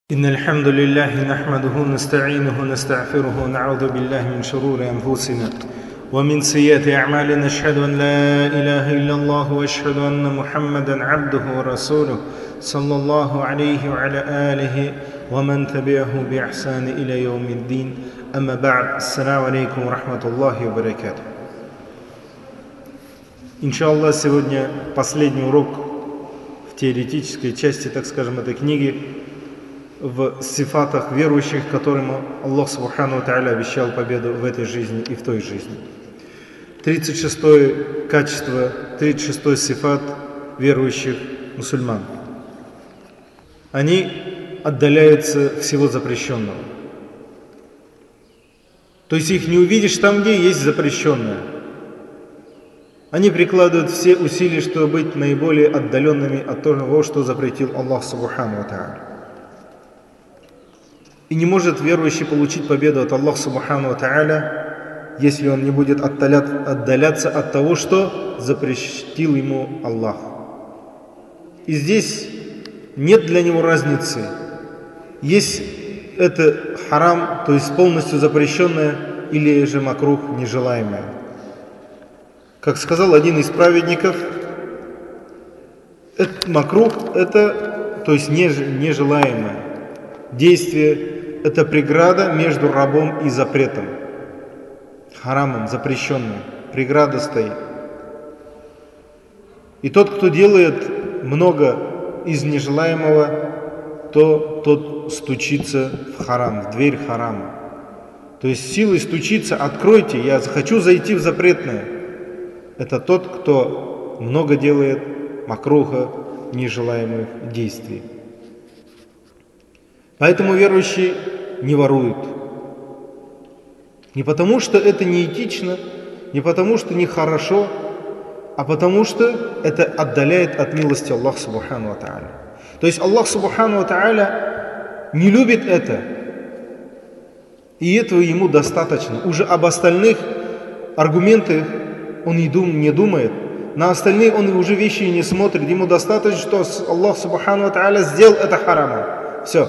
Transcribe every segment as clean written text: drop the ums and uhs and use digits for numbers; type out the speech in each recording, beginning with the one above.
إن الحمد لله نحمده ونستعينه ونستغفره ونعوذ بالله من شرور أنفسنا ومن سيئات أعمالنا أشهد أن لا إله إلا الله وأشهد أن محمدا عبده ورسوله صلى الله عليه وعلى آله ومن تبعه بإحسان إلى يوم الدين أما بعد السلام عليكم ورحمة الله وبركاته. Иншаллах, сегодня последний урок в теоретической части, так скажем, этой книги, в сифатах верующих, которым Аллах Субхану ва Тааля обещал победу в этой жизни и в той жизни. 36-е качество, 36-й сифат верующих мусульман. Они отдаляются всего запрещенного. То есть их не увидишь там, где есть запрещенное. Они прикладывают все усилия, чтобы быть наиболее отдаленными от того, что запретил Аллах Субхану ва Тааля. И не может верующий получить победу от Аллаха Субхану ва Тааля, если он не будет отдаляться от того, что запретил ему Аллах. И здесь нет для него разницы. Есть это харам, то есть полностью запрещенное, или же макрух, нежелаемое. Как сказал один из праведников, макрух это, то есть нежелаемое действие, это преграда между рабом и запретом. Харамом, запрещенным. Преграда стоит. И тот, кто делает много из нежелаемого, то тот стучится в харам, в дверь харама. То есть силой стучится: откройте, я хочу зайти в запретное. Это тот, кто много делает макруха, нежелаемых действий. Поэтому верующие не воруют. Не потому, что это неэтично, не потому, что нехорошо, а потому, что это отдаляет от милости Аллаха Субхану ва Тааля. То есть Аллах Субхану ва Тааля не любит это. И этого ему достаточно. Уже об остальных аргументах он не думает. На остальные он уже вещи не смотрит. Ему достаточно, что Аллах Субхану ва Тааля сделал это харамом. Все.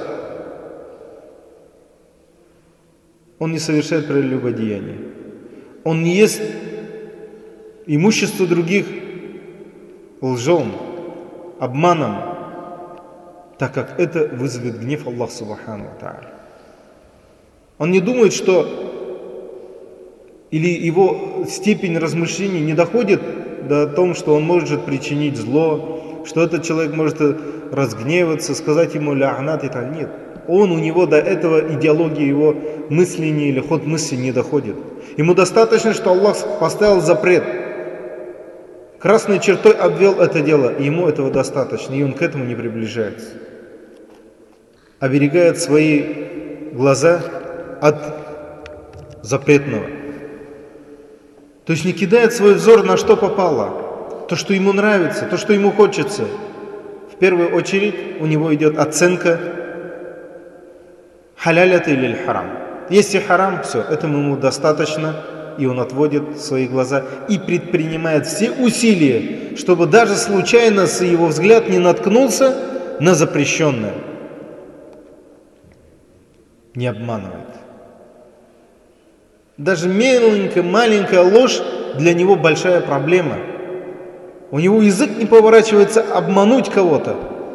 Он не совершает прелюбодеяние. Он не ест имущество других лжом, обманом, так как это вызовет гнев Аллаха Субхану ва Тааля. Он не думает, что или его степень размышлений не доходит до того, что он может причинить зло, что этот человек может разгневаться, сказать ему ля-анат и так. Нет. У него до этого идеология его мысления или ход мысли не доходит. Ему достаточно, что Аллах поставил запрет. Красной чертой обвел это дело, и ему этого достаточно, и он к этому не приближается. Оберегает свои глаза от запретного. То есть не кидает свой взор на что попало, то, что ему нравится, то, что ему хочется. В первую очередь у него идет оценка халяль это или харам. Если харам, все, этому ему достаточно, и он отводит свои глаза и предпринимает все усилия, чтобы даже случайно его взгляд не наткнулся на запрещенное. Не обманывает. Даже маленькая ложь для него большая проблема. У него язык не поворачивается обмануть кого-то.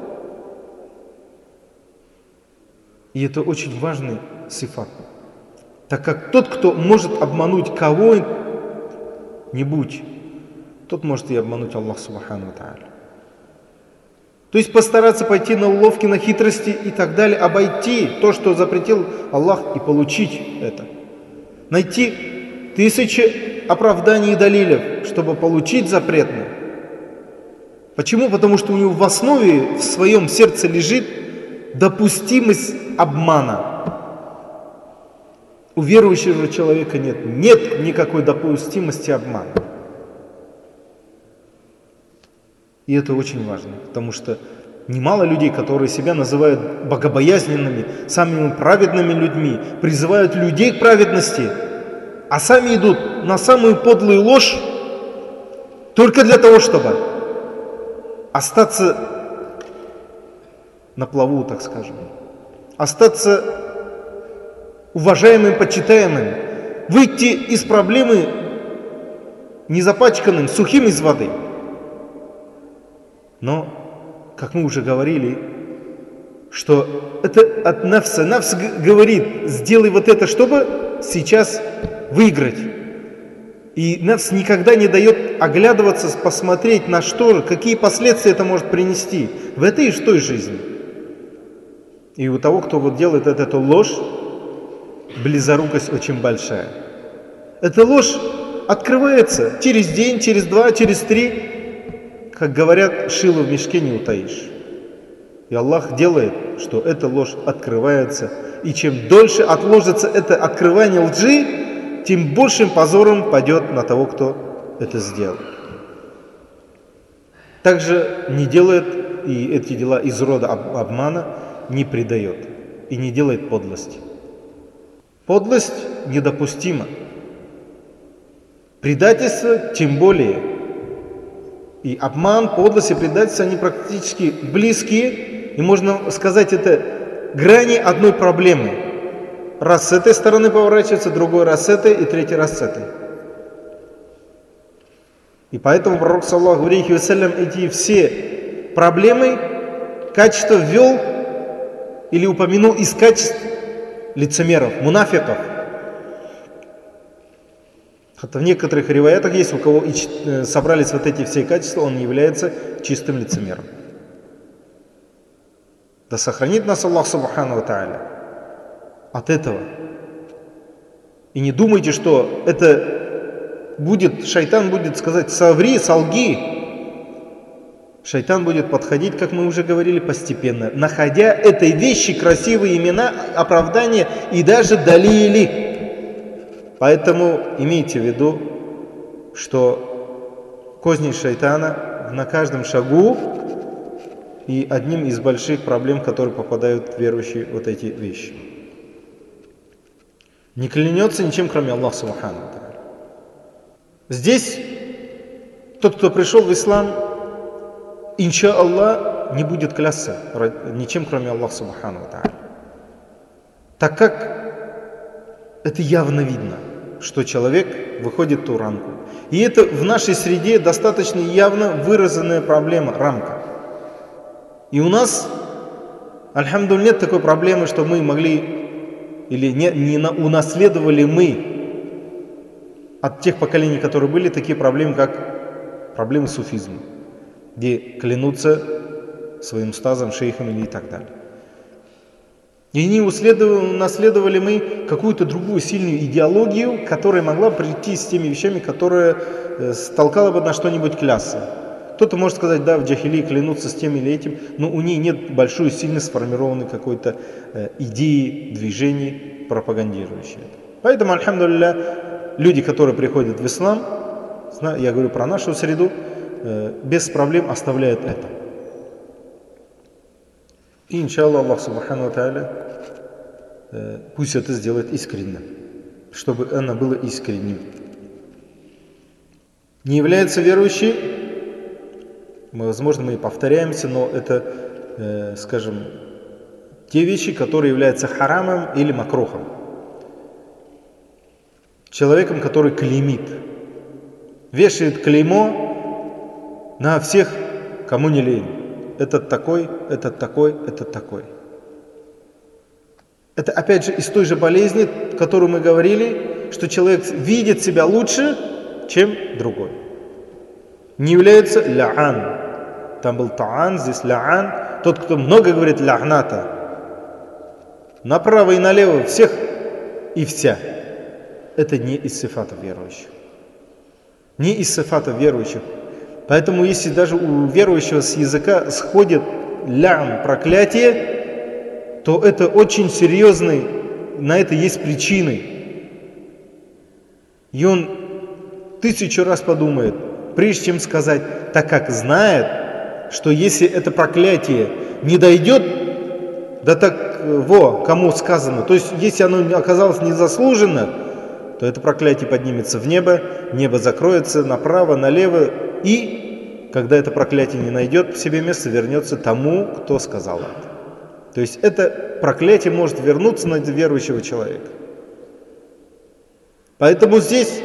И это очень важный сифат. Так как тот, кто может обмануть кого-нибудь, тот может и обмануть Аллах Субхану ва Тааля. То есть постараться пойти на уловки, на хитрости и так далее, обойти то, что запретил Аллах, и получить это. Найти тысячи оправданий и далилев, чтобы получить запретное. Почему? Потому что у него в основе, в своем сердце лежит допустимость обмана. У верующего человека нет никакой допустимости обмана. И это очень важно, потому что немало людей, которые себя называют богобоязненными, самыми праведными людьми, призывают людей к праведности, а сами идут на самую подлую ложь только для того, чтобы остаться на плаву, так скажем. остаться уважаемым, почитаемым, выйти из проблемы незапачканным, сухим из воды. Но, как мы уже говорили, что это от нафса. Нафс говорит, сделай вот это, чтобы сейчас выиграть. И нафс никогда не дает оглядываться, посмотреть на что, какие последствия это может принести в этой и в той жизни. И у того, кто вот делает эту ложь, близорукость очень большая. Эта ложь открывается через день, через два, через три. Как говорят, шило в мешке не утаишь. И Аллах делает, что эта ложь открывается. И чем дольше отложится это открывание лжи, тем большим позором падет на того, кто это сделал. Также не делает, и эти дела из рода обмана, не предает и не делает подлости. Подлость недопустима. Предательство тем более. И обман, подлость и предательство, они практически близкие. И можно сказать, это грани одной проблемы. Раз с этой стороны поворачивается, другой раз с этой и третий раз с этой. И поэтому пророк, саллаллаху алейхи вассалям, эти все проблемы, качества ввел или упомянул из качеств лицемеров, мунафиков. Хотя в некоторых риваятах есть, у кого собрались вот эти все качества, он является чистым лицемером. Да сохранит нас Аллах субхану ва тааля от этого. И не думайте, что это будет, шайтан будет сказать, соври, солги. Шайтан будет подходить, как мы уже говорили, постепенно, находя этой вещи красивые имена, оправдания и даже далили. Поэтому имейте в виду, что козни шайтана на каждом шагу и одним из больших проблем, которые попадают в верующие, вот эти вещи. Не клянется ничем, кроме Аллаха субхану ва тааля. Здесь тот, кто пришел в ислам, иншааллах, не будет клясться ничем, кроме Аллаха субхану ва тааля. Так как это явно видно, что человек выходит в ту рамку. И это в нашей среде достаточно явно выраженная проблема, рамка. И у нас, альхамдулилля, нет такой проблемы, что мы могли или не унаследовали мы от тех поколений, которые были, такие проблемы, как проблемы суфизма, где клянутся своим устазом, шейхом или и так далее. И не унаследовали мы какую-то другую сильную идеологию, которая могла прийти с теми вещами, которые столкала бы на что-нибудь клясться. Кто-то может сказать, да, в джахилии клянутся с тем или этим, но у ней нет большой, сильно сформированной какой-то идеи, движений, пропагандирующей. Поэтому, альхамдулилля, люди, которые приходят в ислам, я говорю про нашу среду, без проблем оставляют это. И, иншаллах, Аллах субхану ва тааля пусть это сделает искренне, чтобы оно было искренним. Не является верующим, возможно, мы и повторяемся, но это, скажем, те вещи, которые являются харамом или макрухом. Человеком, который клеймит, вешает клеймо на всех, кому не лень. Этот такой, этот такой, этот такой. Это опять же из той же болезни, которую мы говорили, что человек видит себя лучше, чем другой. Не является ля'ан. Там был та'ан, здесь ля'ан. Тот, кто много говорит ля'ната. Направо и налево всех и вся. Это не из сифатов верующих. Не из сифатов верующих. Поэтому если даже у верующего с языка сходит лям, проклятие, то это очень серьезный, на это есть причины. И он 1000 раз подумает, прежде чем сказать, так как знает, что если это проклятие не дойдет, да так кому сказано, то есть если оно оказалось незаслуженно, то это проклятие поднимется в небо, небо закроется направо, налево, и когда это проклятие не найдет в себе место, вернется тому, кто сказал это. То есть это проклятие может вернуться на верующего человека. Поэтому здесь,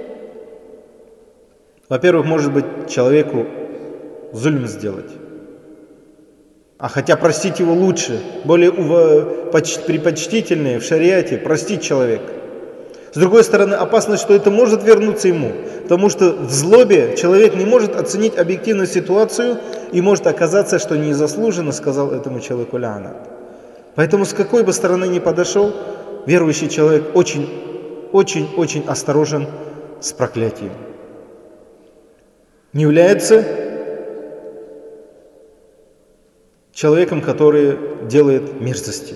во-первых, может быть, человеку зульм сделать. А хотя простить его лучше, более предпочтительнее в шариате простить человека. С другой стороны, опасно, что это может вернуться ему, потому что в злобе человек не может оценить объективную ситуацию и может оказаться, что незаслуженно сказал этому человеку ла'нат. Поэтому с какой бы стороны ни подошел, верующий человек очень осторожен с проклятием. Не является человеком, который делает мерзости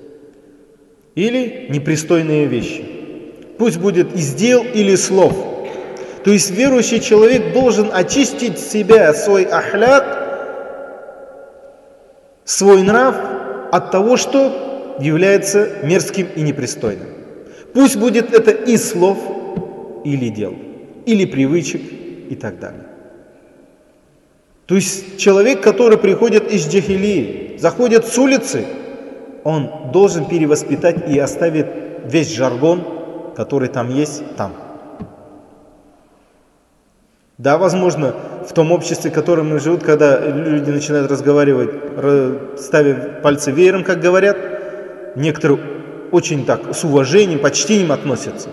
или непристойные вещи. Пусть будет из дел или слов. То есть верующий человек должен очистить себя, свой ахляк, свой нрав от того, что является мерзким и непристойным. Пусть будет это из слов или дел, или привычек и так далее. То есть человек, который приходит из джахилии, заходит с улицы, он должен перевоспитать и оставить весь жаргон, который там есть, там. Да, возможно, в том обществе, в котором мы живем, когда люди начинают разговаривать, ставя пальцы веером, как говорят, некоторые очень так с уважением, почтением относятся,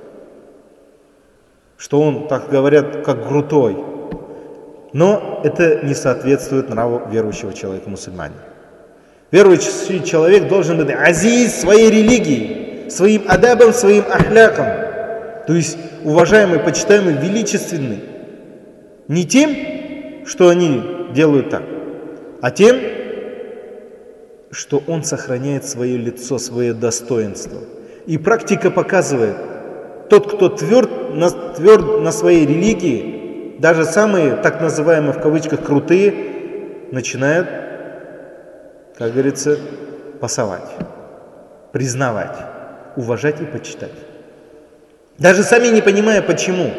что он, так говорят, как крутой. Но это не соответствует нраву верующего человека, мусульманина. Верующий человек должен быть азиз своей религии, своим адабом, своим ахляком. То есть уважаемый, почитаемый, величественный. Не тем, что они делают так, а тем, что он сохраняет свое лицо, свое достоинство. И практика показывает, тот, кто тверд на своей религии, даже самые, так называемые в кавычках, крутые, начинают, как говорится, пасовать, признавать, уважать и почитать. Даже сами не понимая, почему.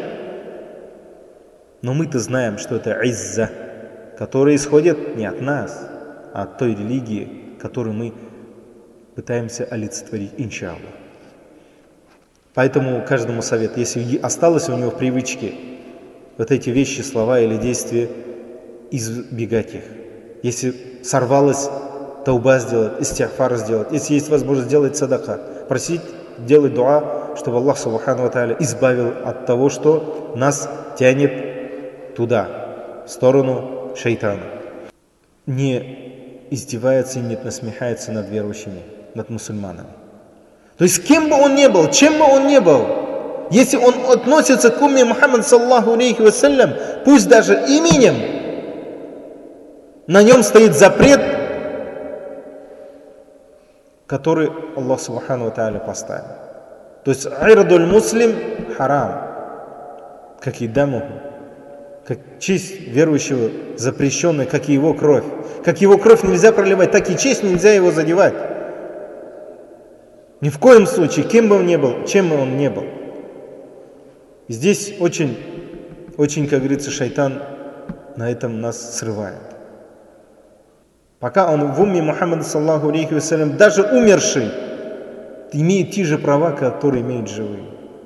Но мы-то знаем, что это изза, которая исходит не от нас, а от той религии, которую мы пытаемся олицетворить, иншаллах. Поэтому каждому совет, если осталось у него в привычке вот эти вещи, слова или действия, избегать их. Если сорвалось, тауба сделать, истигфар сделать. Если есть возможность сделать садака, просить, делать дуа, чтобы Аллах Субхану ва Тааля избавил от того, что нас тянет туда, в сторону шайтана. Не издевается и не насмехается над верующими, над мусульманами. То есть кем бы он ни был, чем бы он ни был, если он относится к умме Мухаммад саллаху алейхи вассалям, пусть даже именем, на нем стоит запрет, который Аллах Субхану ва Тааля поставил. То есть айрадуль муслим харам, как и дамуху, как честь верующего запрещенная, как и его кровь. Как его кровь нельзя проливать, так и честь нельзя его задевать. Ни в коем случае, кем бы он ни был, чем бы он ни был. Здесь очень, как говорится, шайтан на этом нас срывает. Пока он в умме Мухаммада саллаху алейхи вассалям, даже умерший, имеет те же права, которые имеют живые.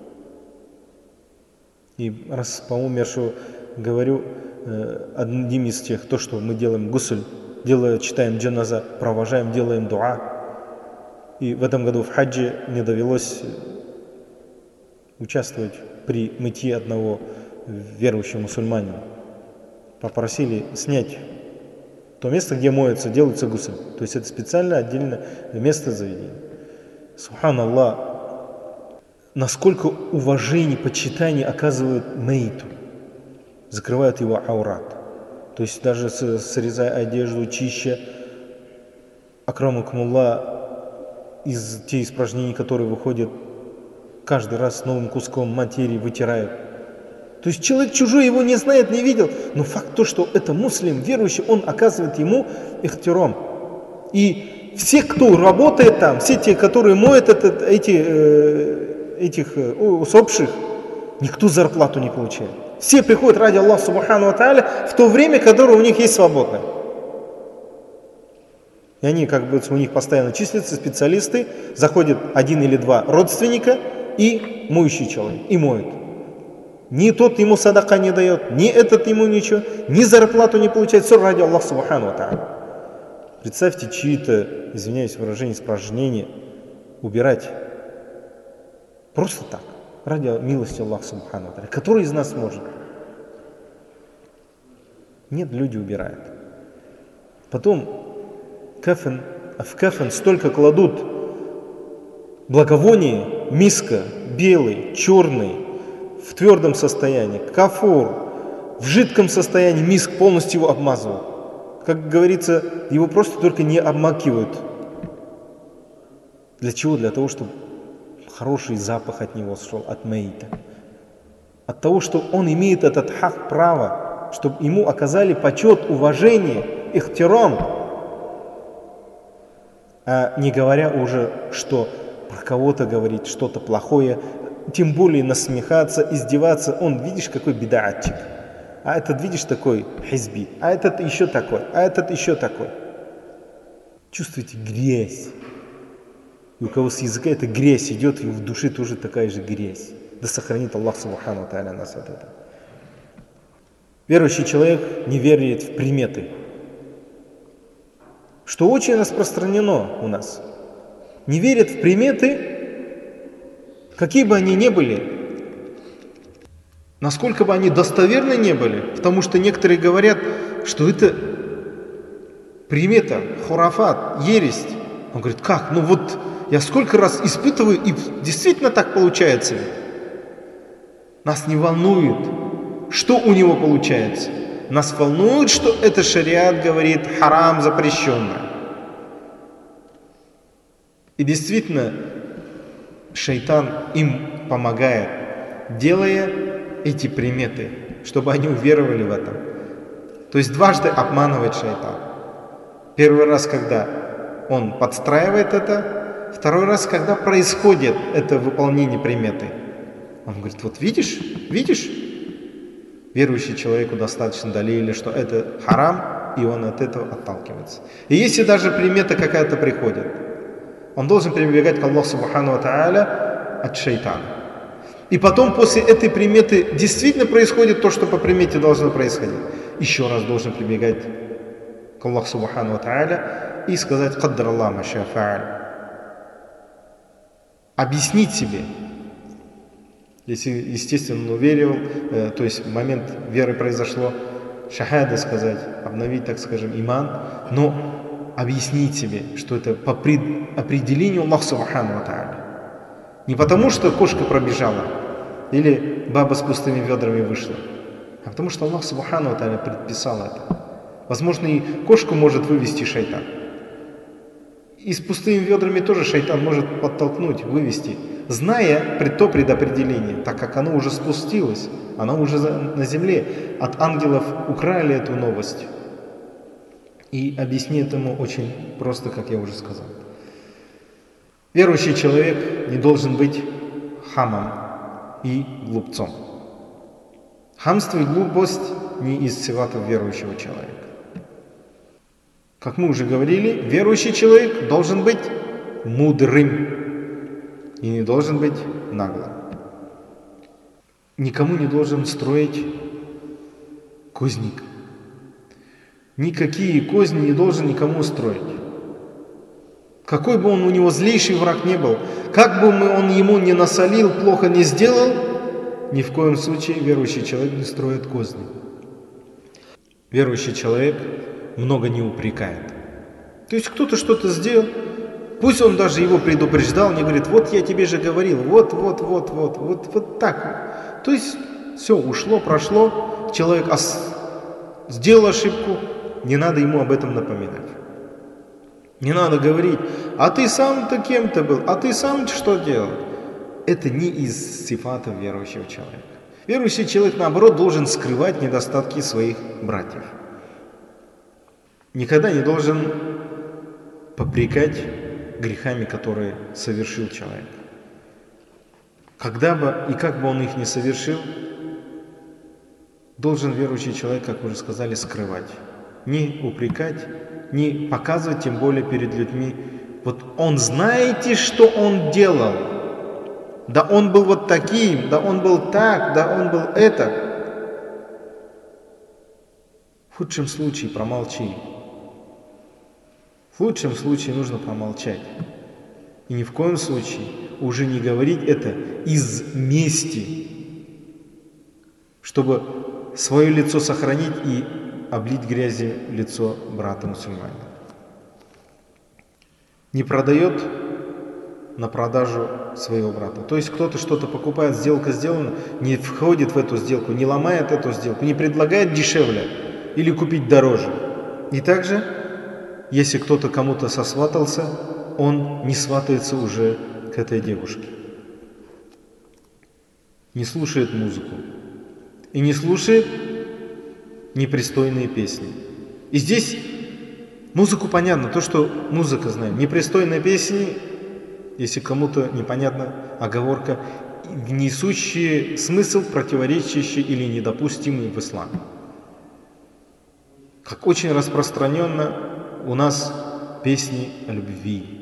И раз по умершему говорю, одним из тех, то, что мы делаем гусуль, читаем джаназа, провожаем, делаем дуа. И в этом году в хаджи мне довелось участвовать при мытье одного верующего мусульманина. Попросили снять то место, где моется, делается гусуль. То есть это специально отдельное место заведения. Субханаллах, насколько уважение, почитание оказывают мейту, закрывают его аурат. То есть даже срезая одежду, чища, акрамакумуллах, из тех испражнений, которые выходят каждый раз с новым куском материи, вытирают. То есть человек чужой его не знает, не видел, но факт то, что это муслим, верующий, он оказывает ему ихтирам. И все, кто работает там, все те, которые моют этих усопших, никто зарплату не получает. Все приходят ради Аллаха Субхану ва Тааля в то время, которое у них есть свободное. И они как бы у них постоянно числятся специалисты, заходит один или два родственника и моющий человек, и моют. Ни тот ему садака не дает, ни этот ему ничего, ни зарплату не получает, все ради Аллаха Субхану ва Тааля. Представьте, чьи-то, извиняюсь выражение, испражнения убирать просто так, ради милости Аллаха Субхану ва Тааля. Который из нас может? Нет, люди убирают. Потом кафен, в кафен столько кладут благовония, миска, белый, черный, в твердом состоянии, кафур, в жидком состоянии миск полностью его обмазывают. Как говорится, его просто только не обмакивают. Для чего? Для того, чтобы хороший запах от него шел, от мейта. От того, что он имеет этот хак, право, чтобы ему оказали почет, уважение, ихтирам. А не говоря уже, что про кого-то говорить что-то плохое, тем более насмехаться, издеваться. Он, видишь, какой бидаатчик. А этот, видишь, такой хизби. А этот еще такой. А этот еще такой. Чувствуете грязь. И у кого с языка эта грязь идет, и в душе тоже такая же грязь. Да сохранит Аллах Субхану ва Тааля нас от этого. Верующий человек не верит в приметы. Что очень распространено у нас. Не верит в приметы, какие бы они ни были, насколько бы они достоверны не были, потому что некоторые говорят, что это примета, хурафат, ересь. Он говорит, как? Ну вот я сколько раз испытываю, и действительно так получается. Нас не волнует, что у него получается. Нас волнует, что это шариат говорит харам, запрещенное. И действительно, шайтан им помогает, делая эти приметы, чтобы они уверовали в этом. То есть дважды обманывает шайтан. Первый раз, когда он подстраивает это, второй раз, когда происходит это выполнение приметы. Он говорит, вот видишь, верующий человеку достаточно далили, что это харам, и он от этого отталкивается. И если даже примета какая-то приходит, он должен прибегать к Аллаху Субхану ва Тааля от шайтана. И потом после этой приметы действительно происходит то, что по примете должно происходить. Еще раз должен прибегать к Аллаху Субхану ва Тааля и сказать «Каддар Аллах ма ша фа'аль». Объяснить себе. Если, естественно, он уверил, то есть в момент веры произошло, шахада сказать, обновить, так скажем, иман, но объяснить себе, что это по определению Аллаха Субхану ва Тааля. Не потому, что кошка пробежала или баба с пустыми ведрами вышла, а потому что Аллах Субхану ва Тааля предписал это. Возможно, и кошку может вывести шайтан. И с пустыми ведрами тоже шайтан может подтолкнуть, вывести, зная то предопределение, так как оно уже спустилось, оно уже на земле. От ангелов украли эту новость. И объяснить этому очень просто, как я уже сказал. Верующий человек не должен быть хамом и глупцом. Хамство и глупость не из сифатов верующего человека. Как мы уже говорили, верующий человек должен быть мудрым и не должен быть наглым. Никому не должен строить козник. Никакие козни не должен никому строить. Какой бы он у него злейший враг не был, как бы он ему не насолил, плохо не сделал, ни в коем случае верующий человек не строит козни. Верующий человек много не упрекает. То есть кто-то что-то сделал, пусть он даже его предупреждал, не говорит, вот я тебе же говорил, вот так. То есть все ушло, прошло, человек сделал ошибку, не надо ему об этом напоминать. Не надо говорить, а ты сам-то кем-то был, а ты сам что делал? Это не из сифатов верующего человека. Верующий человек, наоборот, должен скрывать недостатки своих братьев. Никогда не должен попрекать грехами, которые совершил человек. Когда бы и как бы он их не совершил, должен верующий человек, как уже сказали, скрывать. Не упрекать, не показывать, тем более перед людьми. Вот он, знаете, что он делал? Да он был вот таким, да он был так, да он был это. В худшем случае промолчи. В лучшем случае нужно промолчать. И ни в коем случае уже не говорить это из мести, чтобы свое лицо сохранить и облить грязью лицо брата мусульманина. Не продает на продажу своего брата. То есть кто-то что-то покупает, сделка сделана, не входит в эту сделку, не ломает эту сделку, не предлагает дешевле или купить дороже. И также, если кто-то кому-то сосватался, он не сватается уже к этой девушке. Не слушает музыку. И не слушает непристойные песни. И здесь музыку понятно, то, что музыка знаем. Непристойные песни, если кому-то непонятна оговорка, несущие смысл, противоречащий или недопустимый в исламе. Как очень распространенно у нас песни о любви.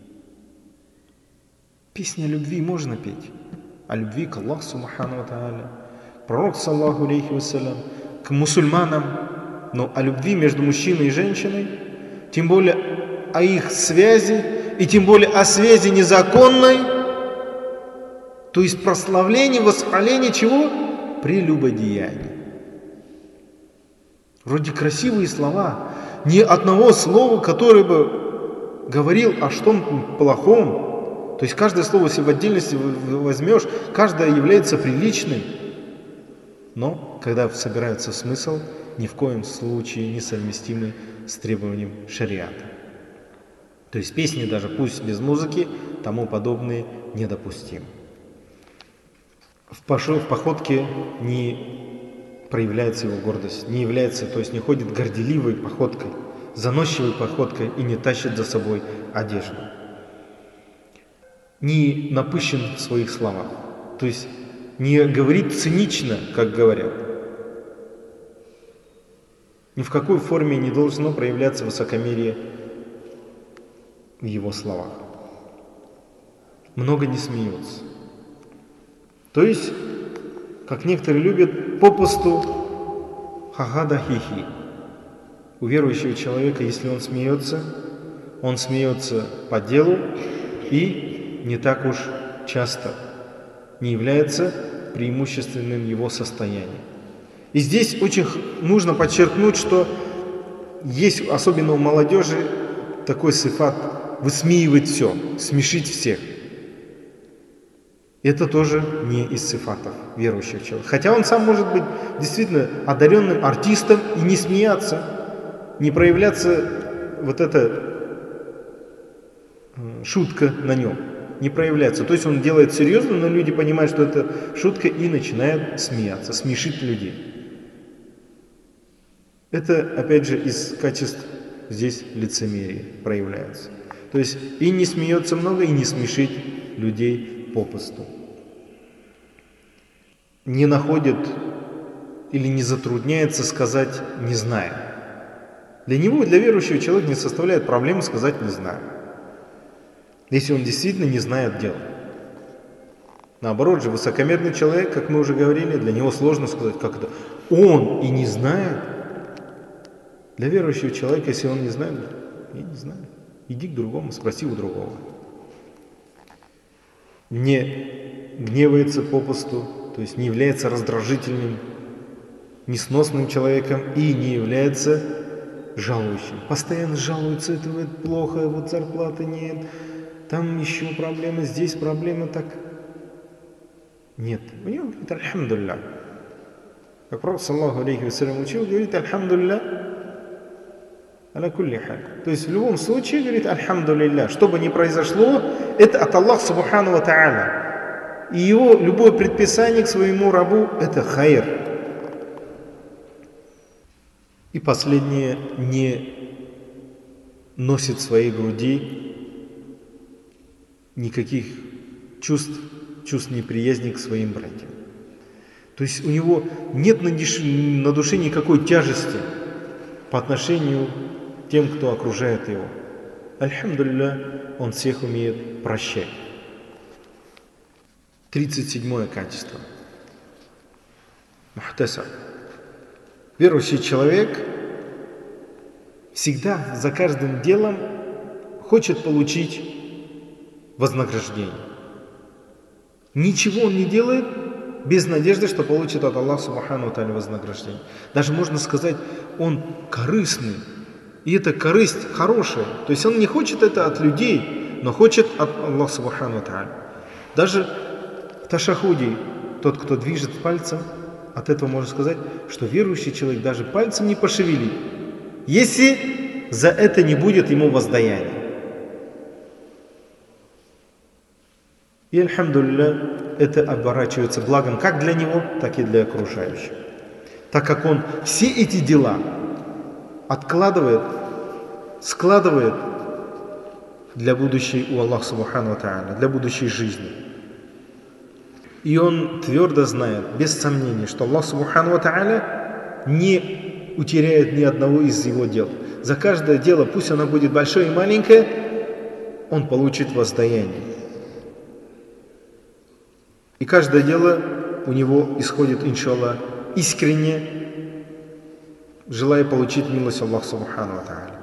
Песни о любви можно петь. О любви к Аллаху Субхану ва Тааля, пророк саллаху алейхи вассалям, к мусульманам, но о любви между мужчиной и женщиной, тем более о их связи, и тем более о связи незаконной, то есть прославление, восхваление чего? Прелюбодеяния. Вроде красивые слова, ни одного слова, которое бы говорил о что-то плохом. То есть каждое слово, если в отдельности возьмешь, каждое является приличным. Но когда собирается смысл, ни в коем случае не совместимый с требованием шариата. То есть песни даже пусть без музыки, тому подобные недопустимы. В походке не проявляется его гордость, не является, то есть не ходит горделивой походкой, заносчивой походкой и не тащит за собой одежду. Не напыщен в своих словах, то есть не говорит цинично, как говорят. Ни в какой форме не должно проявляться высокомерие в его словах. Много не смеется. То есть, как некоторые любят, попусту хахада хихи. У верующего человека, если он смеется по делу и не так уж часто, не является преимущественным его состоянием. И здесь очень нужно подчеркнуть, что есть, особенно у молодежи, такой сифат высмеивать все, смешить всех. Это тоже не из сифатов верующих человека. Хотя он сам может быть действительно одаренным артистом и не смеяться, не проявляться вот эта шутка на нем, не проявляется. То есть он делает серьезно, но люди понимают, что это шутка и начинают смеяться, смешить людей. Это, опять же, из качеств здесь лицемерия проявляется. То есть и не смеется много, и не смешить людей попусту. Не находит или не затрудняется сказать «не знаю». Для него, для верующего человека не составляет проблемы сказать «не знаю», если он действительно не знает дела. Наоборот же, высокомерный человек, как мы уже говорили, для него сложно сказать, как это он и не знает. Для верующего человека, если он не знает, я не знаю, иди к другому, спроси у другого. Не гневается попусту, то есть не является раздражительным, несносным человеком и не является жалующим. Постоянно жалуется, это плохо, вот зарплаты нет, там еще проблемы, здесь проблемы, так. Нет, у него говорит «Альхамдулилля». Как пророк саллаху алейхи вассалям учил, говорит «Альхамдулилля». Аля кулли халь. То есть в любом случае, говорит «Альхамдулилля». Что бы ни произошло, это от Аллаха Субхану ва Тааля. И его любое предписание к своему рабу – это хайр. И последнее, не носит в своей груди никаких чувств неприязни к своим братьям. То есть у него нет на душе никакой тяжести по отношению к тем, кто окружает его. Альхамдулилля, он всех умеет прощать. 37 качество. Мухтасаб. Верующий человек всегда за каждым делом хочет получить вознаграждение. Ничего он не делает без надежды, что получит от Аллаха Субхану ва Тааля вознаграждение. Даже можно сказать, он корыстный. И эта корысть хорошая. То есть он не хочет это от людей, но хочет от Аллаха Субхану ва Тааля. Даже в ташахуде тот, кто движет пальцем, от этого можно сказать, что верующий человек даже пальцем не пошевелит, если за это не будет ему воздаяния. И, альхамдулилля, это оборачивается благом как для него, так и для окружающих. Так как он все эти дела откладывает, складывает для будущей у Аллаха Субхану ва Тааля, для будущей жизни. И он твердо знает, без сомнения, что Аллах Субхану ва Тааля не утеряет ни одного из его дел. За каждое дело, пусть оно будет большое и маленькое, он получит воздаяние. И каждое дело у него исходит, иншаллах, искренне, желая получить милость Аллаха Субхану ва Тааля.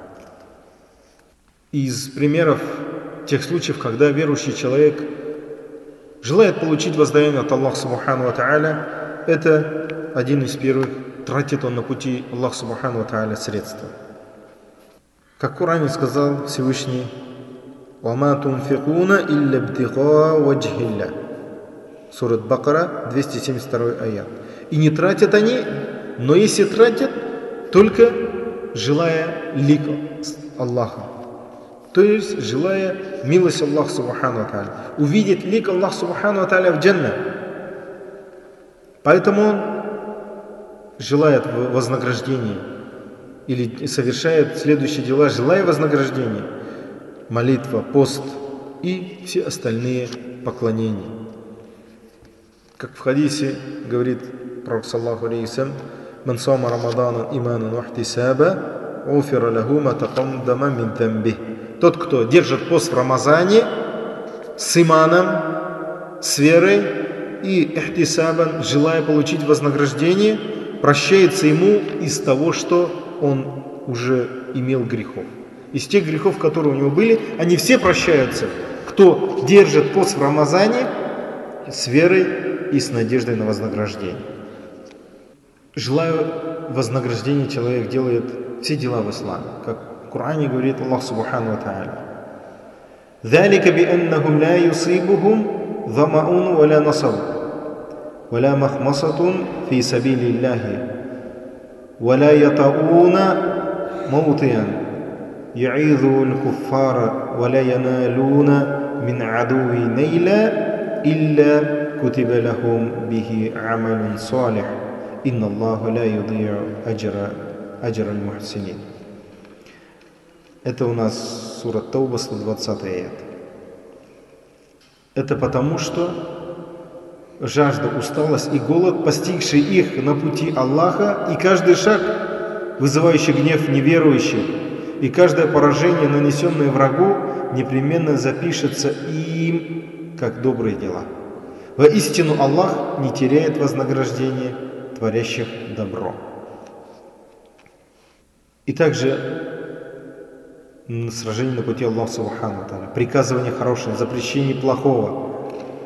Из примеров тех случаев, когда верующий человек желает получить воздаяние от Аллаха Субхану ва Тааля, это один из первых, тратит он на пути Аллаха Субхану ва Тааля средства. Как в Коране сказал Всевышний: «Вама тунфикуна илля бтига ваджхилля». Сурат Бакара, 272 аят. И не тратят они, но если тратят, только желая лика Аллаха. То есть желая милость Аллаха Субхану ва Тааля. Увидеть лик Аллаха Субхану ва Тааля в джанна. Поэтому он желает вознаграждения или совершает следующие дела, желая вознаграждения. Молитва, пост и все остальные поклонения. Как в хадисе говорит пророк саллаллаху алейхи вассалям: «Ман сама Рамадана иманан ва ихтисаба, уфира лаху ма тақаддама мин замбих». Тот, кто держит пост в Рамазане с иманом, с верой и ихтисабан, желая получить вознаграждение, прощается ему из того, что он уже имел грехов. Из тех грехов, которые у него были, они все прощаются. Кто держит пост в Рамазане с верой и с надеждой на вознаграждение. Желая вознаграждения, человек делает все дела в исламе. Как в Коране говорит Аллах Субхану ва Тааля: ذَلِكَ بِأَنَّهُمْ لَا يُصِيبُهُمْ ظَمَأٌ وَلَا نَصَبٌ وَلَا مَخْمَصَةٌ فِي سَبِيلِ اللَّهِ وَلَا يَطَئُونَ مَوْطِئًا يَعِظُ الْكُفَّارَ وَلَا يَنَالُونَ مِنْ عَدُوٍّ نَيْلًا إلا كتب لهم به عمل صالح إن الله لا يضيع أجر المحسنين. Это у нас сура Тауба, 120 аят. Это потому, что жажда, усталость и голод, постигшие их на пути Аллаха, и каждый шаг, вызывающий гнев неверующих, и каждое поражение, нанесенное врагу, непременно запишется им как добрые дела. Воистину Аллах не теряет вознаграждения творящих добро. И также сражение на пути Аллаха Субхану ва Тааля, приказывание хорошего, запрещение плохого.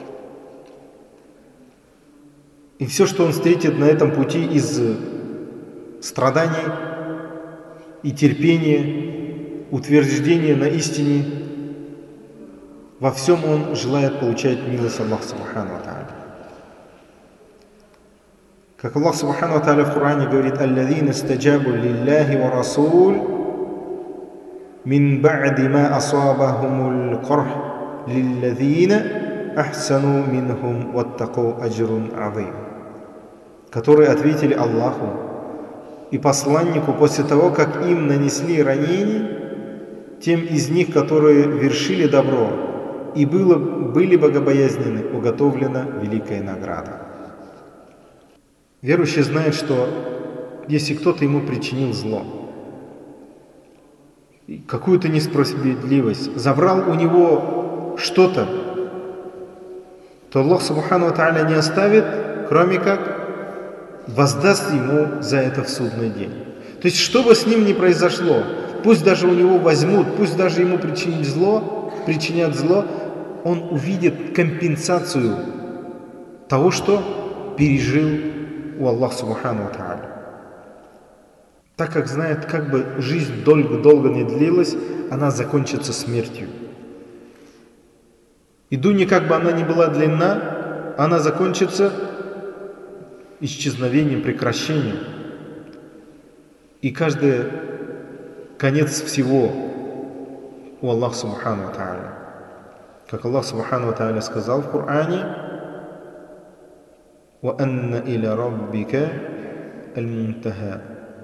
И все, что он встретит на этом пути из страданий и терпения, утверждения на истине, во всем он желает получать милость Аллаха Субхану ва Тааля. Как Аллах Субхану ва Тааля в Коране говорит: «Аллазина стаджабу лиллахи ва расуль мин ба'ди ма асабахумул карх лиллазина ахсану минхум ваттаку аджрун азим». Которые ответили Аллаху и посланнику после того, как им нанесли ранений, тем из них, которые вершили добро и были богобоязненны, уготовлена великая награда. Верующий знает, что если кто-то ему причинил зло, какую-то несправедливость, забрал у него что-то, то Аллах Субхану ва Тааля не оставит, кроме как воздаст ему за это в судный день. То есть, что бы с ним ни произошло, пусть даже у него возьмут, пусть даже ему причинят зло, он увидит компенсацию того, что пережил у Аллаха Субхану ва Тааля. Так как знает, как бы жизнь долго не длилась, она закончится смертью. И дуня, как бы она ни была длинна, она закончится исчезновением, прекращением. И каждый конец всего у Аллаха Субхану ва Тааля. Как Аллах Субхану ва Тааля сказал в Коране: «Ва анна иля раббика аль-мунтаха».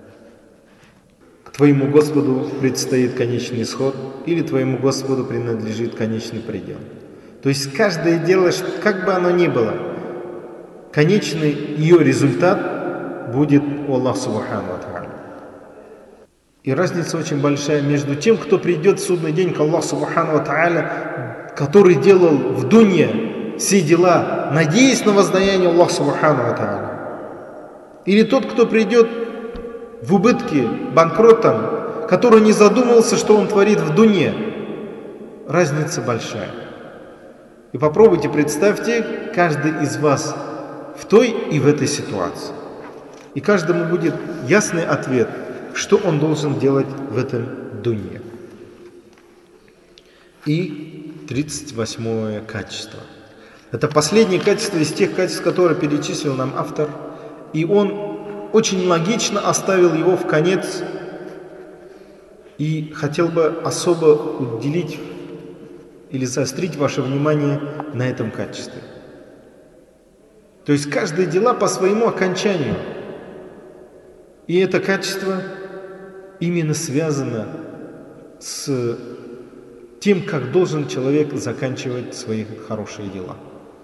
К твоему Господу предстоит конечный исход, или твоему Господу принадлежит конечный предел. То есть каждое дело, как бы оно ни было, конечный ее результат будет у Аллаха Субхану ва Тааля. И разница очень большая между тем, кто придет в судный день к Аллаху Субхану ва Тааля, который делал в дунье все дела, надеясь на воздаяние Аллаха Субхану ва Тааля. Или тот, кто придет в убытке, банкротом, который не задумывался, что он творит в дунье. Разница большая. И попробуйте, представьте, каждый из вас в той и в этой ситуации. И каждому будет ясный ответ, что он должен делать в этом дунье. И 38-е качество. Это последнее качество из тех качеств, которые перечислил нам автор. И он очень логично оставил его в конец и хотел бы особо уделить или заострить ваше внимание на этом качестве. То есть каждое дело по своему окончанию. И это качество именно связано с тем, как должен человек заканчивать свои хорошие дела.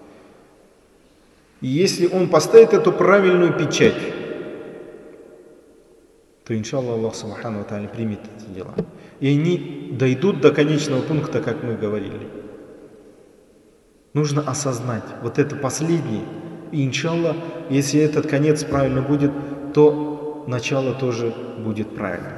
И если он поставит эту правильную печать, то, иншаллах, Аллах Субхану ва Тааля примет эти дела. И они дойдут до конечного пункта, как мы говорили. Нужно осознать вот это последнее. И, иншаллах, если этот конец правильно будет, то начало тоже будет правильно.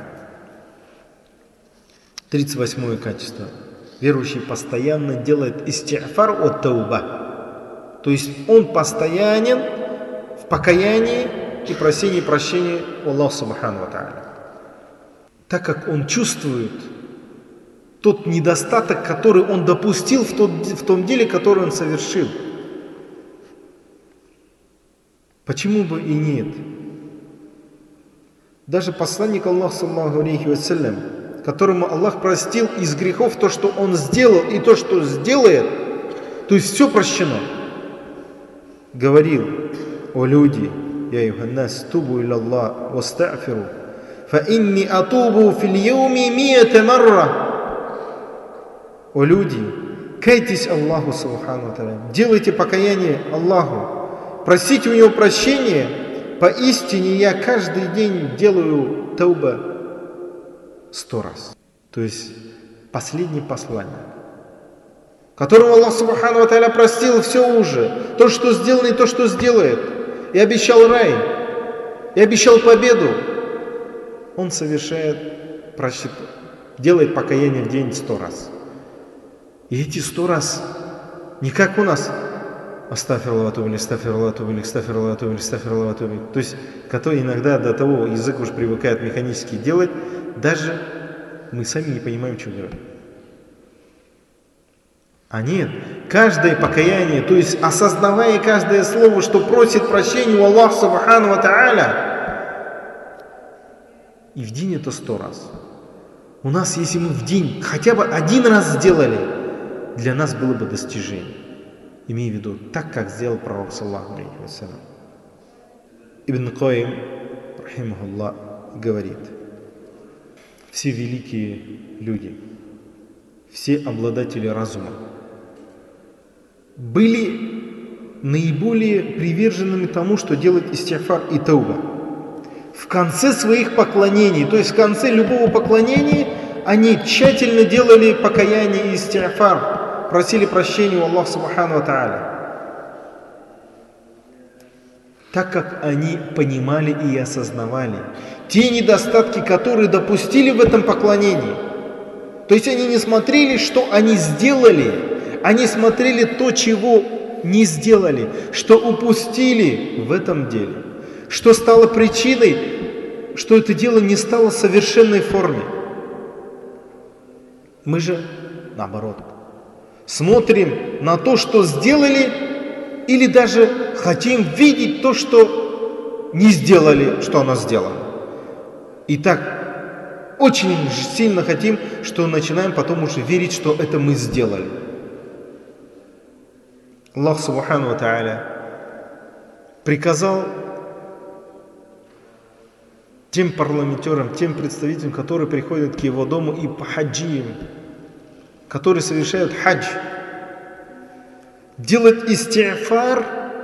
38-е качество. Верующий постоянно делает истигфар от тауба. То есть он постоянен в покаянии и просении прощения у Аллаха Субхану ва Тааля. Так как он чувствует тот недостаток, который он допустил в том деле, который он совершил. Почему бы и нет? Даже посланник Аллаха, саллаллаху алейхи вассалям, которому Аллах простил из грехов то, что он сделал, и то, что сделает, то есть все прощено, говорил: «О люди, я юханнас, тубу иля Аллах, васта'фиру, фа инни атубу фил яуми ми'ата марра». О люди, кайтесь Аллаху Субхану ва Тааля, делайте покаяние Аллаху, просите у Него прощения. Поистине я каждый день делаю тауба 100 раз. То есть последний посланник, которому Аллах Субхану ва Тааля простил все уже, то, что сделано и то, что сделает, и обещал рай, и обещал победу, он делает покаяние в день 100 раз. И эти 100 раз не как у нас астафируллах ва атубу, астафируллах ва атубу, астафируллах ва атубу, астафируллах ва атубу. То есть, который иногда до того язык уж привыкает механически делать, даже мы сами не понимаем, что говорим. А нет, каждое покаяние, то есть осознавая каждое слово, что просит прощения у Аллаха Субхану ва Тааля, и в день это 100 раз. У нас, если мы в день хотя бы один раз сделали, для нас было бы достижение. Имея в виду, так как сделал пророк, саллаллаху алейхи вассалям. Ибн Каим, рахимахуллах, говорит: все великие люди, все обладатели разума были наиболее приверженными тому, что делать истигфар и тауба. В конце своих поклонений, то есть в конце любого поклонения, они тщательно делали покаяние и истигфар, просили прощения у Аллаха Субхану ва Тааля. Так как они понимали и осознавали те недостатки, которые допустили в этом поклонении. То есть они не смотрели, что они сделали, они смотрели то, чего не сделали, что упустили в этом деле, что стало причиной, что это дело не стало в совершенной форме. Мы же наоборот смотрим на то, что сделали, или даже хотим видеть то, что не сделали, что оно сделано. И так очень сильно хотим, что начинаем потом уже верить, что это мы сделали. Аллах Субхану ва Тааля приказал тем парламентерам, тем представителям, которые приходят к его дому и по хаджиям, которые совершают хадж, делать истигфар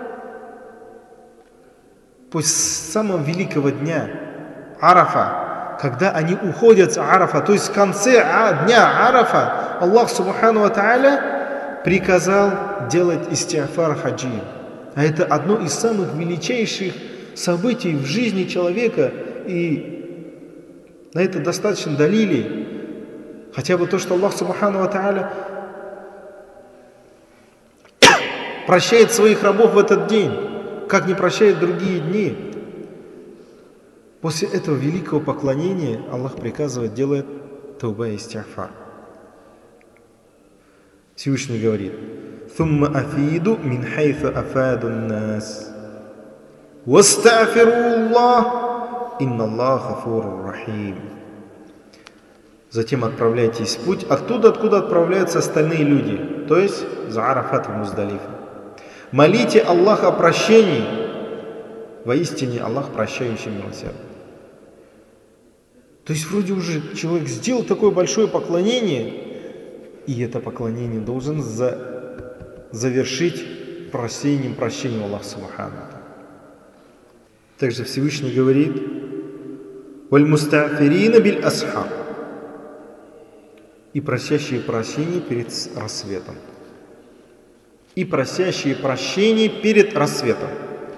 после самого великого дня Арафа, когда они уходят с Арафа, то есть в конце дня Арафа, Аллах Субхану ва Тааля приказал делать истигфар хаджи. А это одно из самых величайших событий в жизни человека, и на это достаточно далили. Хотя бы то, что Аллах Субхану ва Тааля прощает своих рабов в этот день, как не прощает другие дни. После этого великого поклонения Аллах приказывает делать тауба и истигфар. Всевышний говорит: «Thumma афиду мин хайфа афаду нас, вастафируллах, инналлах гафурур рахим». Затем отправляйтесь в путь оттуда, откуда отправляются остальные люди, то есть за Арафат в Муздалифа. Молите Аллаха о прощении, воистине Аллах прощающий милосердный. То есть вроде уже человек сделал такое большое поклонение, и это поклонение должен завершить прощением Аллаха Субхану. Также Всевышний говорит: «Валь мустафирина биль асхар», и просящие прощения перед рассветом. И просящие прощения перед рассветом.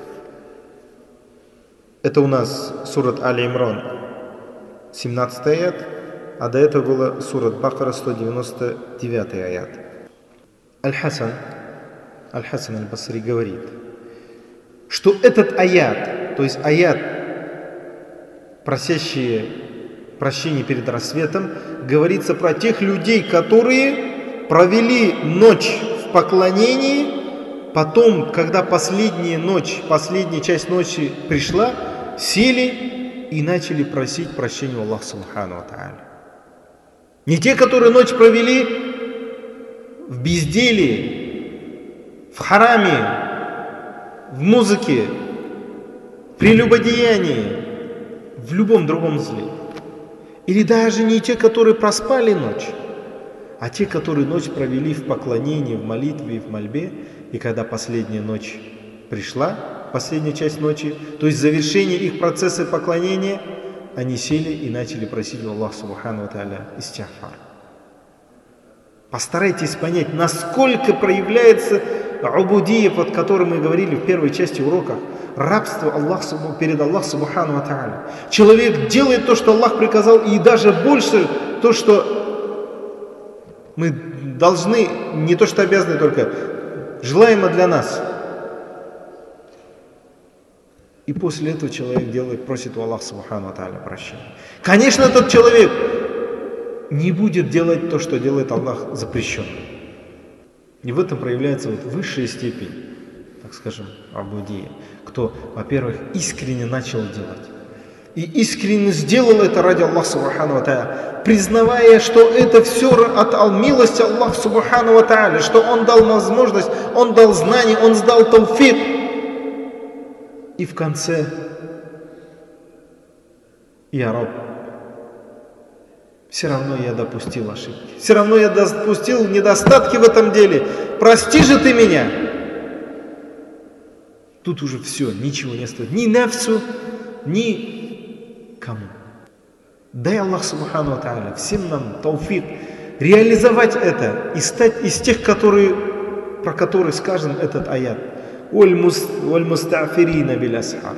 Это у нас сурат Аль-Имран, 17 аят, а до этого было сурат Бакара, 199 аят. Аль-Хасан Аль-Басри говорит, что этот аят, то есть аят, просящие прощения перед рассветом, говорится про тех людей, которые провели ночь в поклонении, потом, когда последняя часть ночи пришла, сели и начали просить прощения у Аллаха Субхану ва Тааля. Не те, которые ночь провели в безделии, в хараме, в музыке, в прелюбодеянии, в любом другом зле. Или даже не те, которые проспали ночь, а те, которые ночь провели в поклонении, в молитве и в мольбе, и когда последняя ночь пришла, последняя часть ночи, то есть завершение их процесса поклонения, они сели и начали просить у Аллаха Субхану ва Тааля истигфар. Постарайтесь понять, насколько проявляется убудия, под которым мы говорили в первой части урока, рабство перед Аллахом Субхану ва Тааля. Человек делает то, что Аллах приказал, и даже больше то, что мы должны, не то что обязаны, только желаемо для нас. И после этого человек просит у Аллаха Субхану ва Тааля прощения. Конечно, этот человек не будет делать то, что делает Аллах запрещенным. И в этом проявляется высшая степень, так скажем, абудия. Кто, во-первых, искренне начал делать. И искренне сделал это ради Аллаха Субхану ва Тааля, признавая, что это все от милости Аллаха Субхану ва Тааля, что Он дал возможность, Он дал знание, Он дал тауфик. И в конце: «Я Раб, все равно я допустил ошибки, все равно я допустил недостатки в этом деле, прости же ты меня». Тут уже все, ничего не стоит, ни нафсу, ни кому. Дай Аллах Субхану ва Тааля всем нам тауфик реализовать это и стать из тех, про которые сказан этот аят. Валь мустафирина биль асхар.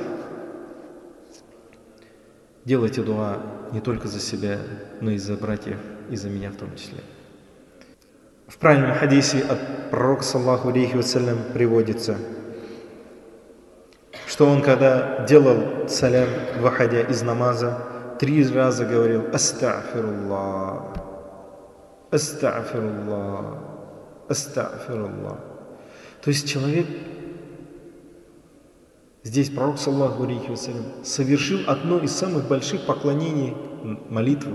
Делайте дуа не только за себя, но и за братьев, и за меня в том числе. В правильном хадисе от пророка саллаллаху алейхи вассалям приводится, что он, когда делал салям, выходя из намаза, 3 раза говорил астагфируллах, астагфируллах, астагфируллах. То есть человек, здесь пророк саллаллаху алейхи вассалям совершил одно из самых больших поклонений, молитву.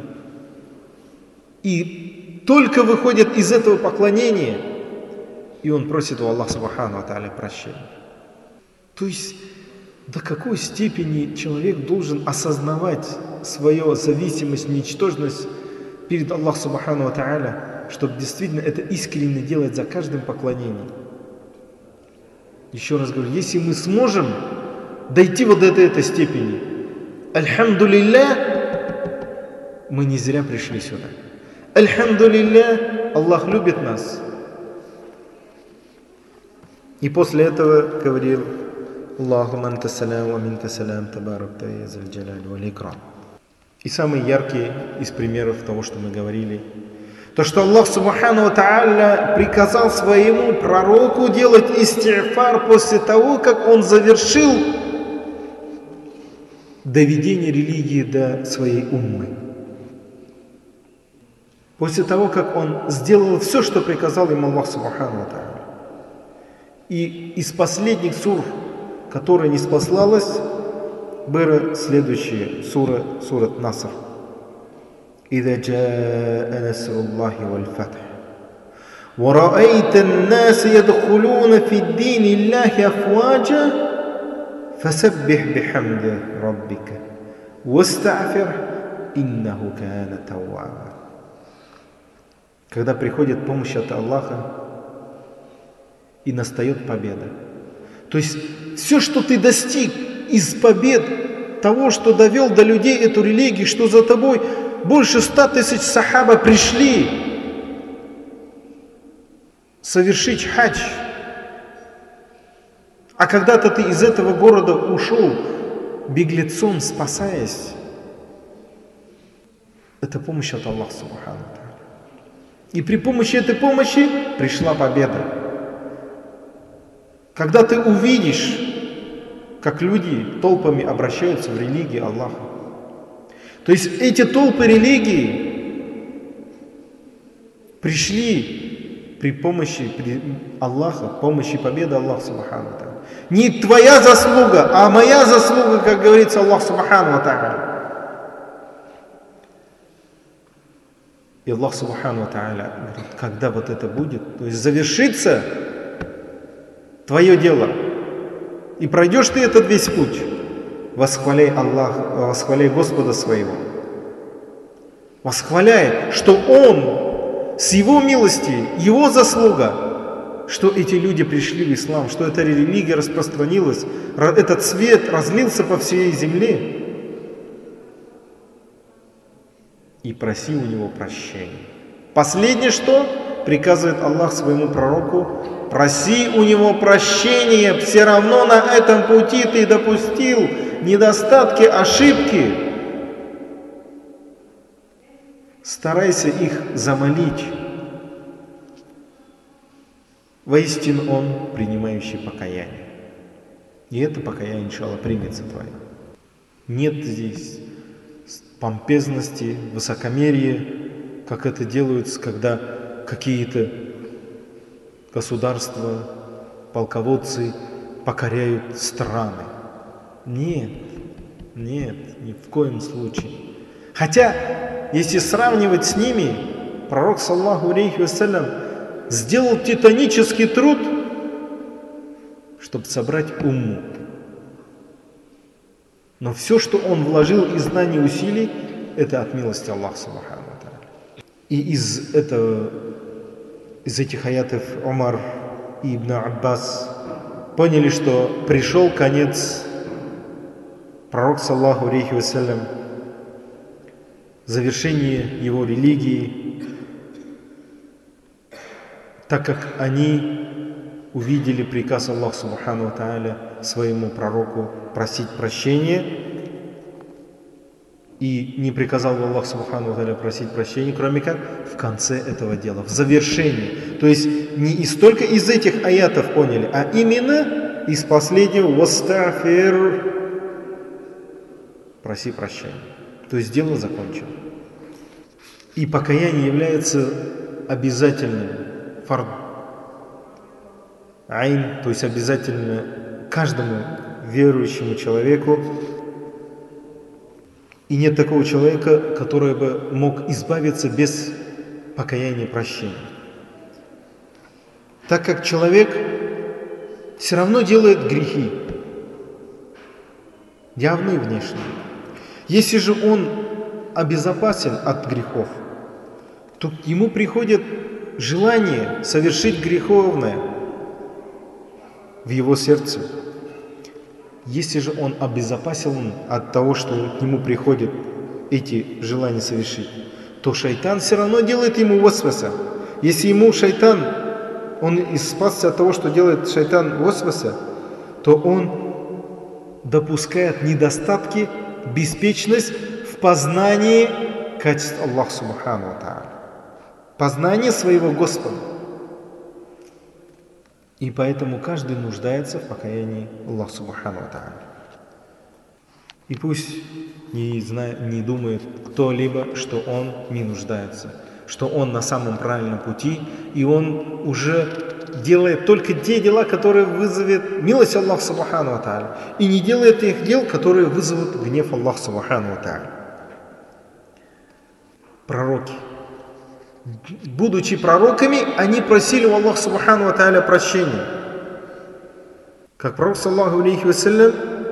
И только выходит из этого поклонения, и он просит у Аллаха Субхану ва Тааля прощения. То есть до какой степени человек должен осознавать свою зависимость, ничтожность перед Аллахом Субхану ва Тааля, чтобы действительно это искренне делать за каждым поклонением. Еще раз говорю, если мы сможем дойти вот до этой степени, альхамдулилля, мы не зря пришли сюда. Альхамдулилля, Аллах любит нас. И после этого говорил Аллахумма анта салям ва минка салям табаракта я зал джалали валь икрам. И самый яркий из примеров того, что мы говорили, то, что Аллах Субхану ва Тааля приказал своему пророку делать истигфар после того, как он завершил доведение религии до своей уммы. После того, как он сделал все, что приказал ему Аллах Субхану ва Тааля. И из последних сур, которая не спаслалась, была следующая сура, сурат Наср. إذا جاء نصر الله والفتح ورأيت الناس يدخلون في الدين الله أفواجا فسبح بحمد ربك واستغفره إنه كان توابا. Когда приходит помощь от Аллаха и настает победа. То есть все, что ты достиг из побед, того, что довел до людей эту религию, что за тобой больше 100 тысяч сахаба пришли совершить хадж. А когда-то ты из этого города ушел беглецом, спасаясь. Это помощь от Аллаха Субхану. И при помощи этой помощи пришла победа. Когда ты увидишь, как люди толпами обращаются в религии Аллаха. То есть эти толпы религии пришли при помощи Аллаха, помощи победы Аллаха Субхану ва Тааля. Не твоя заслуга, а моя заслуга, как говорится Аллах Субхану ва Тааля. И Аллах Субхану ва Тааля говорит, когда вот это будет, то есть завершится твое дело, и пройдешь ты этот весь путь, восхваляй Аллаха, восхваляй Господа своего. Восхваляй, что Он с Его милости, Его заслуга, что эти люди пришли в ислам, что эта религия распространилась, этот свет разлился по всей земле. И проси у Него прощения. Последнее, что приказывает Аллах своему пророку: проси у Него прощения, все равно на этом пути ты допустил недостатки, ошибки. Старайся их замолить. Воистину Он, принимающий покаяние. И это покаяние, иншаллах, примется твое. Нет здесь помпезности, высокомерия, как это делается, когда какие-то государства, полководцы покоряют страны. Нет, ни в коем случае. Хотя, если сравнивать с ними, пророк, саллаллаху алейхи вассалям, сделал титанический труд, чтобы собрать умму. Но все, что он вложил из знаний и усилий, это от милости Аллаха Субхану ва Тааля. И из этих аятов Умар и Ибн Аббас поняли, что пришел конец. Пророк, саллаллаху алейхи вассалям, завершение его религии, так как они увидели приказ Аллаха Субхану ва Тааля своему пророку просить прощения, и не приказал Аллах Субхану ва Тааля просить прощения, кроме как в конце этого дела, в завершении. То есть не столько из этих аятов поняли, а именно из последнего «Вастафир» – проси прощения. То есть дело закончено. И покаяние является обязательным фард айн, то есть обязательно каждому верующему человеку. И нет такого человека, который бы мог избавиться без покаяния и прощения. Так как человек все равно делает грехи, явные и внешние. Если же он обезопасен от грехов, то ему приходит желание совершить греховное в его сердце. Если же он обезопасен от того, что к нему приходят эти желания совершить, то шайтан все равно делает ему васваса. Если ему шайтан, он спасся от того, что делает шайтан васваса, то он допускает недостатки, беспечность в познании качеств Аллаха Субхану ва Тааля. Познание своего Господа. И поэтому каждый нуждается в покаянии Аллаха Субхану ва Тааля. И пусть не думает кто-либо, что он не нуждается, что он на самом правильном пути, и он уже делает только те дела, которые вызовут милость Аллаха Субхану ва Тааля, и не делает тех дел, которые вызовут гнев Аллаха Субхану ва Тааля. Пророки. Будучи пророками, они просили у Аллаха Субхану ва Тааля прощения. Как пророк, саллаллаху алейхи вассалям,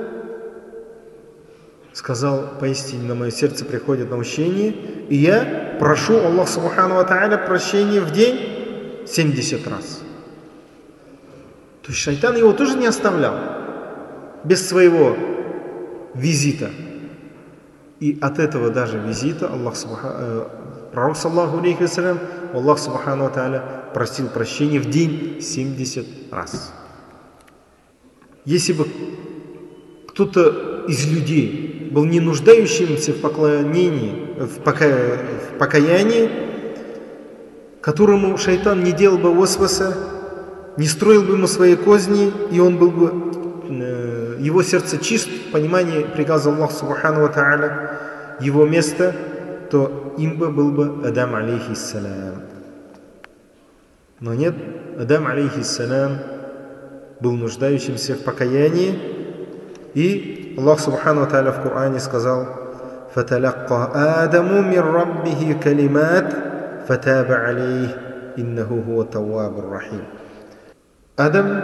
сказал: поистине на мое сердце приходит наущение, и я прошу Аллаха Субхану ва Тааля прощения в день 70 раз. То есть шайтан его тоже не оставлял без своего визита. И от этого даже визита пророк, саллаллаху алейхи вассалям, Аллах Субхану ва Тааля просил прощения в день 70 раз. Если бы кто-то из людей был не нуждающимся в поклонении, в покаянии, которому шайтан не делал бы васваса, не строил бы ему свои козни, и он был бы, его сердце чист в понимании приказа Аллаха Субхану ва Тааля, его место, то им бы был бы Адам алейхиссалям. Но нет, Адам алейхиссалям был нуждающимся в покаянии, и Аллах Субхану ва Тааля в Коране сказал: «Фаталакка Адаму мир раббихи калимат, фатаба алейх, иннаху хуа таввабур рахим». Адам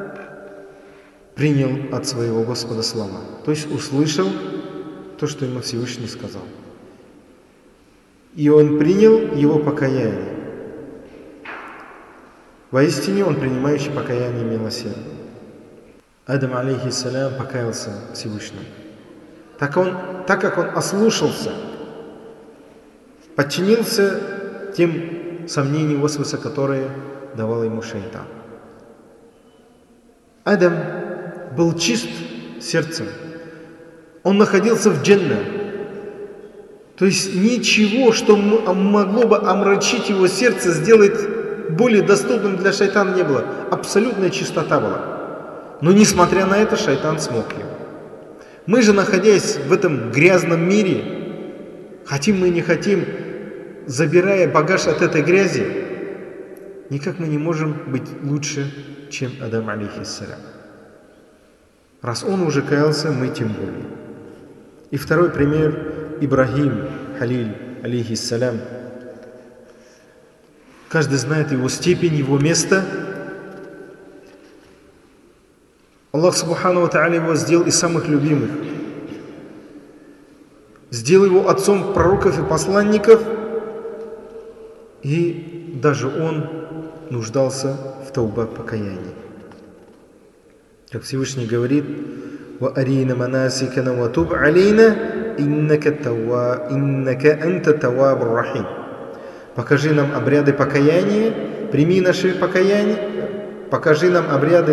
принял от своего Господа слова, то есть услышал то, что ему Всевышний сказал. И он принял его покаяние. Воистине он принимающий покаяние милосердия. Адам алейхиссалям покаялся Всевышнему, так как он ослушался, подчинился тем сомнениям, васваса, которые давал ему шайтан. Адам был чист сердцем, он находился в джанна. То есть ничего, что могло бы омрачить его сердце, сделать более доступным для шайтана, не было. Абсолютная чистота была. Но несмотря на это, шайтан смог его. Мы же, находясь в этом грязном мире, хотим мы не хотим, забирая багаж от этой грязи, никак мы не можем быть лучше, чем Адам алейхиссалям. Раз он уже каялся, мы тем более. И второй пример – Ибрахим Халиль алейхиссалям. Каждый знает его степень, его место. Аллах Субхану ва Тааля его сделал из самых любимых. Сделал его отцом пророков и посланников. И даже он нуждался в тауба, покаянии. Как Всевышний говорит: «Ва арина манасикана ва туб алейна иннака анта таввабур рахим. Покажи нам обряды покаяния, прими наши покаяния, покажи нам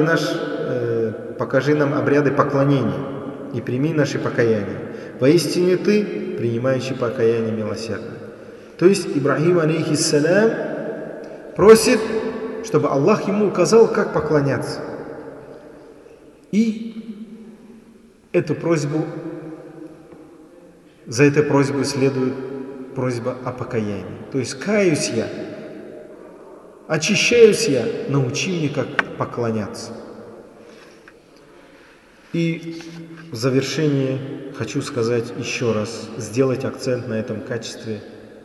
обряды поклонения и прими наши покаяния. Воистине ты, принимающий покаяние, милосердный. То есть Ибрахим, алейхиссалям, просит, чтобы Аллах ему указал, как поклоняться. И за этой просьбой следует просьба о покаянии. То есть каюсь я, очищаюсь я, научи меня, как поклоняться. И в завершение хочу сказать еще раз, сделать акцент на этом качестве.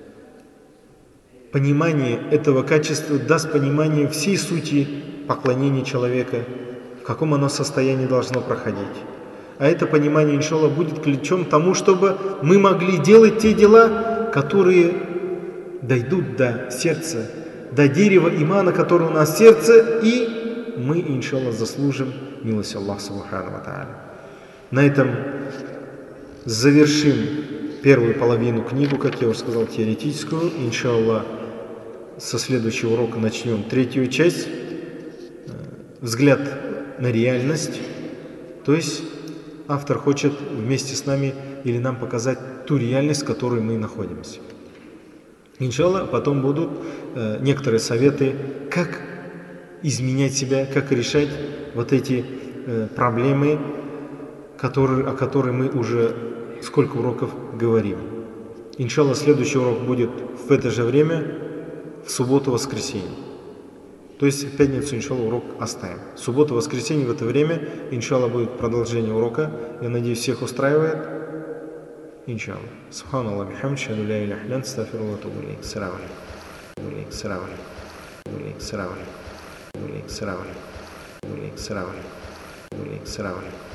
Понимание этого качества даст понимание всей сути поклонения человека, в каком оно состоянии должно проходить. А это понимание, иншаллах, будет ключом к тому, чтобы мы могли делать те дела, которые дойдут до сердца, до дерева имана, которое у нас в сердце, и мы, иншаллах, заслужим милость Аллаха Субхану ва Тааля. На этом завершим первую половину книгу, как я уже сказал, теоретическую. Иншаллах, со следующего урока начнем третью часть. Взгляд на реальность. То есть автор хочет вместе с нами или нам показать ту реальность, в которой мы находимся. Иншаллах, потом будут некоторые советы, как изменять себя, как решать вот эти проблемы, о которых мы уже сколько уроков говорим. Иншаллах, следующий урок будет в это же время, в субботу-воскресенье. То есть в пятницу, иншаллах, урок оставим. Суббота-воскресенье в это время, иншаллах, будет продолжение урока. Я надеюсь, всех устраивает. Иншаллах. Субханаллах, бихамди, шахаду ла иляха илля анта, астагфирука ва атубу илейк. Ассаламу алейкум. Ассаламу алейкум. Ассаламу алейкум. Ассаламу алейкум. Ассаламу алейкум. Ассаламу алейкум.